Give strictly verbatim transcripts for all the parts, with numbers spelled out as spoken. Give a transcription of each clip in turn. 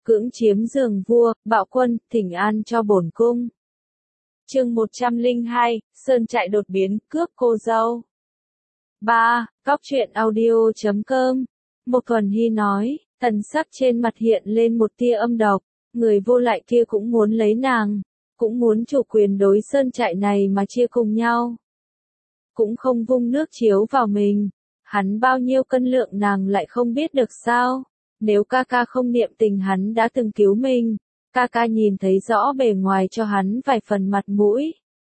cưỡng chiếm giường vua, bạo quân, thỉnh an cho bổn cung. Chương một trăm lẻ hai, Sơn Trại đột biến, cướp cô dâu. ba. Góc truyện audio chấm com. Một Thuần Hy nói, thần sắc trên mặt hiện lên một tia âm độc, người vô lại kia cũng muốn lấy nàng, cũng muốn chủ quyền đối Sơn Trại này mà chia cùng nhau. Cũng không vung nước chiếu vào mình, hắn bao nhiêu cân lượng nàng lại không biết được sao, nếu ca ca không niệm tình hắn đã từng cứu mình, ca ca nhìn thấy rõ bề ngoài cho hắn vài phần mặt mũi.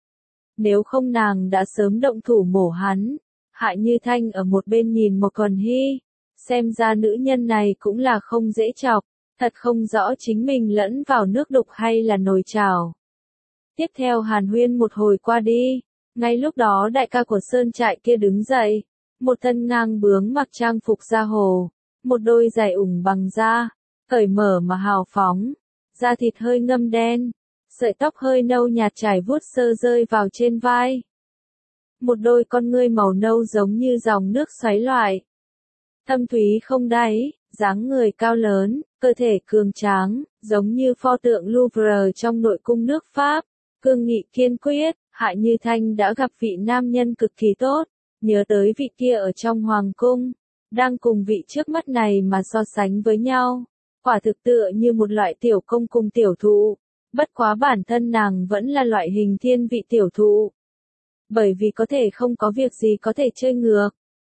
Nếu không nàng đã sớm động thủ mổ hắn. Hạ Như Thanh ở một bên nhìn một Thuần Hy, xem ra nữ nhân này cũng là không dễ chọc, thật không rõ chính mình lẫn vào nước đục hay là nồi chảo. Tiếp theo hàn huyên một hồi qua đi, ngay lúc đó đại ca của Sơn Trại kia đứng dậy, một thân ngang bướng mặc trang phục da hồ, một đôi giày ủng bằng da, cởi mở mà hào phóng, da thịt hơi ngâm đen, sợi tóc hơi nâu nhạt trải vuốt sơ rơi vào trên vai. Một đôi con ngươi màu nâu giống như dòng nước xoáy loại. Thâm thúy không đáy, dáng người cao lớn, cơ thể cường tráng, giống như pho tượng Louvre trong nội cung nước Pháp. Cương nghị kiên quyết, Hạ Như Thanh đã gặp vị nam nhân cực kỳ tốt, nhớ tới vị kia ở trong hoàng cung, đang cùng vị trước mắt này mà so sánh với nhau. Quả thực tựa như một loại tiểu công cùng tiểu thụ, bất quá bản thân nàng vẫn là loại hình thiên vị tiểu thụ. Bởi vì có thể không có việc gì có thể chơi ngược.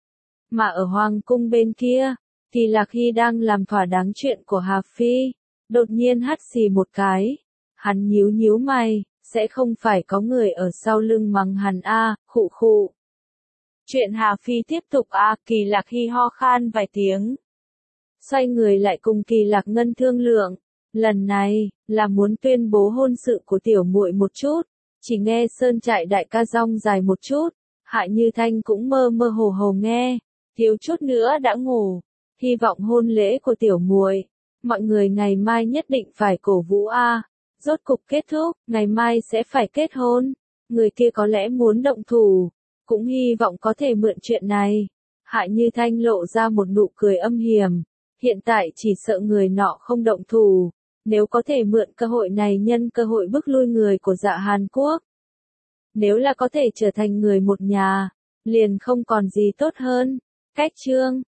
Mà ở hoàng cung bên kia, thì Lạc Hy đang làm thỏa đáng chuyện của Hà Phi, đột nhiên hắt xì một cái. Hắn nhíu nhíu mày, sẽ không phải có người ở sau lưng mắng hắn a, khụ khụ. Chuyện Hà Phi tiếp tục a, Kỳ Lạc Hy ho khan vài tiếng. Xoay người lại cùng Kỳ Lạc Ngân thương lượng, lần này, là muốn tuyên bố hôn sự của tiểu muội một chút. Chỉ nghe Sơn Trại đại ca rong dài một chút, Hạ Như Thanh cũng mơ mơ hồ hồ nghe, thiếu chút nữa đã ngủ, hy vọng hôn lễ của tiểu muội, mọi người ngày mai nhất định phải cổ vũ a, rốt cục kết thúc, ngày mai sẽ phải kết hôn, người kia có lẽ muốn động thủ, cũng hy vọng có thể mượn chuyện này. Hạ Như Thanh lộ ra một nụ cười âm hiểm, hiện tại chỉ sợ người nọ không động thủ. Nếu có thể mượn cơ hội này nhân cơ hội bức lui người của Dạ Hàn Quốc. Nếu là có thể trở thành người một nhà, liền không còn gì tốt hơn. Cách chương